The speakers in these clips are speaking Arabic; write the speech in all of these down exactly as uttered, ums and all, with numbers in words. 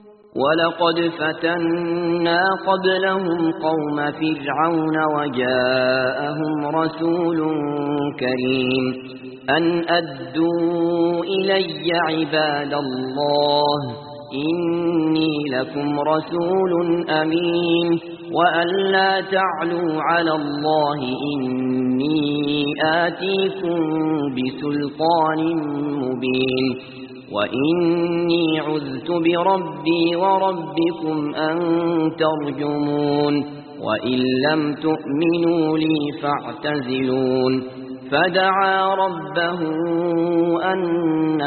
ولقد فتنا قبلهم قوم فرعون وجاءهم رسول كريم أن أدوا إلي عباد الله إني لكم رسول أمين وأن لا تعلوا على الله إني آتيكم بسلطان مبين وإني عذت بربي وربكم أن ترجمون وإن لم تؤمنوا لي فاعتزلون فدعا ربه أن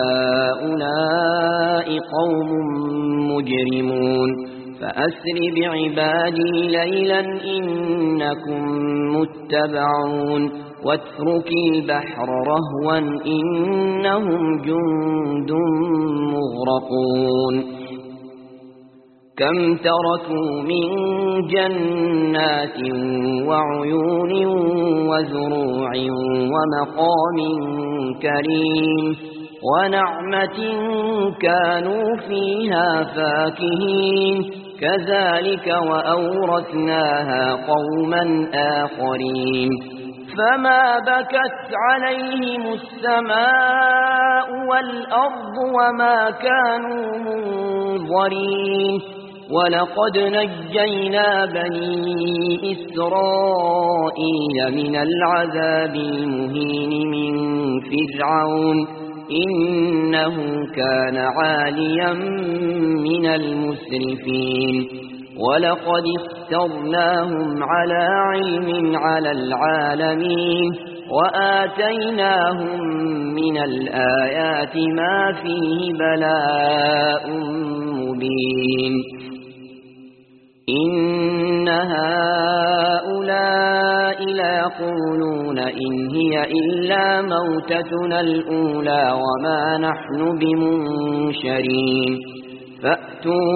هؤلاء قوم مجرمون فأسر بعبادي ليلا إنكم متبعون واترك البحر رهوا إنهم جند مغرقون كم تركوا من جنات وعيون وزروع ومقام كريم ونعمة كانوا فيها فاكهين كذلك وأورثناها قوما آخرين فما بكت عليهم السماء والأرض وما كانوا منظرين ولقد نجينا بني إسرائيل من العذاب المهين من فرعون إنه كان عاليا من المسرفين ولقد اخترناهم على علم على العالمين وآتيناهم من الآيات ما فيه بلاء مبين إن هؤلاء ليقولون إن هي إلا موتتنا الأولى وما نحن بمنشرين فأتوا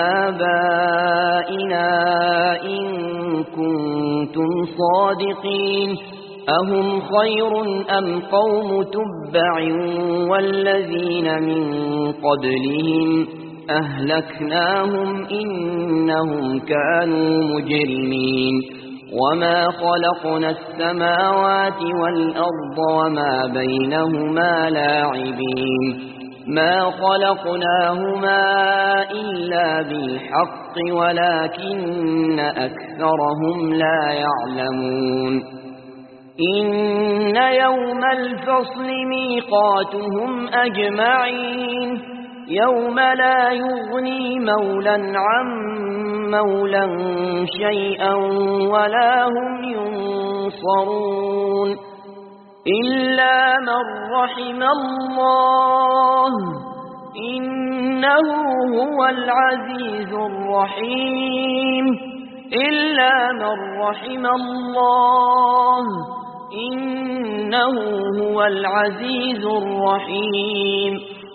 بآبائنا إن كنتم صادقين أهم خير أم قوم تبع والذين من قبلهم أهلكناهم إنهم كانوا مجرمين وما خلقنا السماوات والأرض وما بينهما لاعبين ما خلقناهما إلا بالحق ولكن أكثرهم لا يعلمون إن يوم الفصل ميقاتهم أجمعين يوم لا يغني مولا عن مولا شيئا ولا هم ينصرون إلا من رحم الله إنه هو العزيز الرحيم إلا من رحم الله إنه هو العزيز الرحيم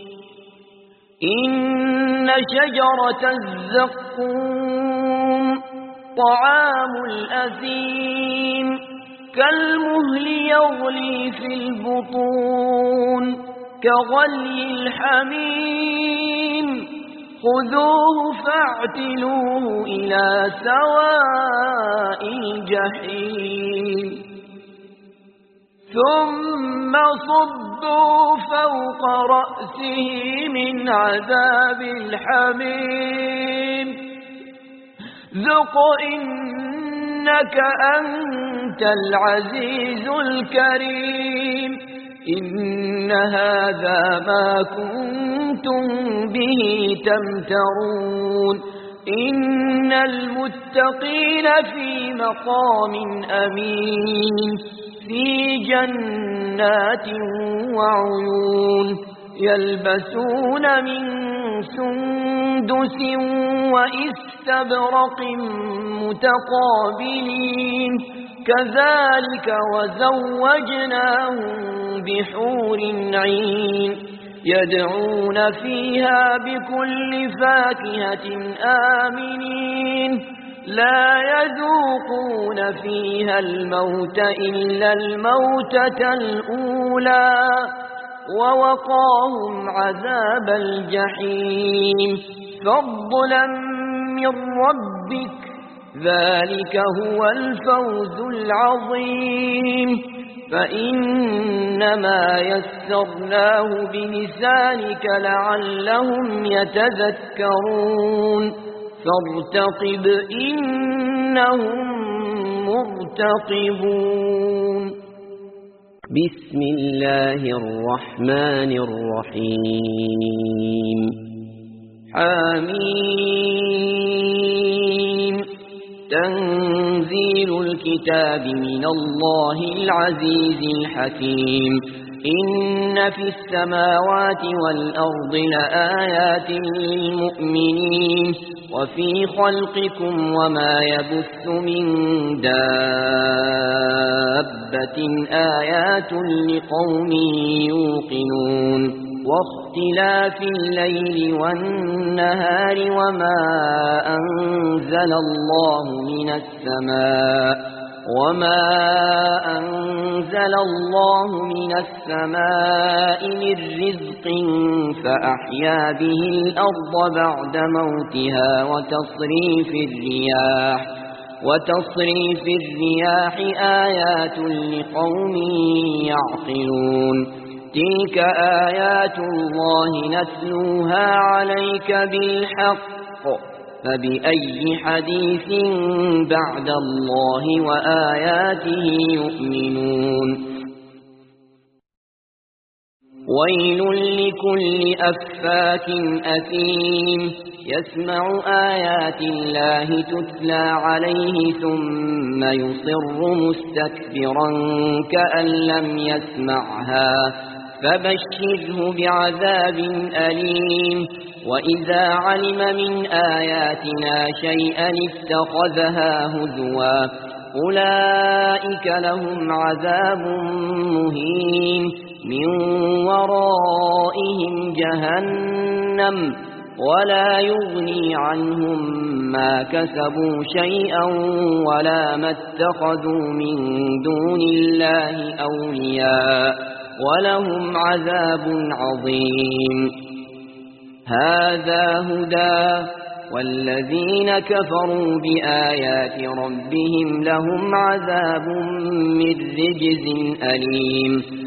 إن شجرة الزقوم طعام الأثيم كالمهل يغلي في البطون كغلي الحميم خذوه فاعتلوه إلى سواء الجحيم ثم صبوا فوق رأسه من عذاب الحميم ذق إنك أنت العزيز الكريم إن هذا ما كنتم به تمترون إن المتقين في مقام أمين في جنات وعيون يلبسون من سندس وإستبرق متقابلين كذلك وزوجناهم بحور عين يدعون فيها بكل فاكهة آمنين لا يذوقون فيها الموت إلا الموتة الأولى ووقاهم عذاب الجحيم فضلا من ربك ذلك هو الفوز العظيم فإنما يسرناه بلسانك لعلهم يتذكرون فارتقب إنهم مرتقبون بسم الله الرحمن الرحيم حميم تنزيل الكتاب من الله العزيز الحكيم إن في السماوات والأرض لآيات للمؤمنين وفي خلقكم وما يبث من دابة آيات لقوم يوقنون واختلاف الليل والنهار وما أنزل الله من السماء وما أنزل الله من السماء من رزق فأحيا به الأرض بعد موتها وتصريف الرياح وتصريف الرياح آيات لقوم يعقلون تلك آيات الله نتلوها عليك بالحق فبأي حديث بعد الله وآياته يؤمنون ويل لكل أفاك أثيم يسمع آيات الله تتلى عليه ثم يصر مستكبرا كأن لم يسمعها فبشره بعذاب أليم وإذا علم من آياتنا شيئا اتخذها هزوا أولئك لهم عذاب مهين من ورائهم جهنم ولا يغني عنهم ما كسبوا شيئا ولا ما اتخذوا من دون الله أولياء ولهم عذاب عظيم هذا هدى والذين كفروا بآيات ربهم لهم عذاب من رجز أليم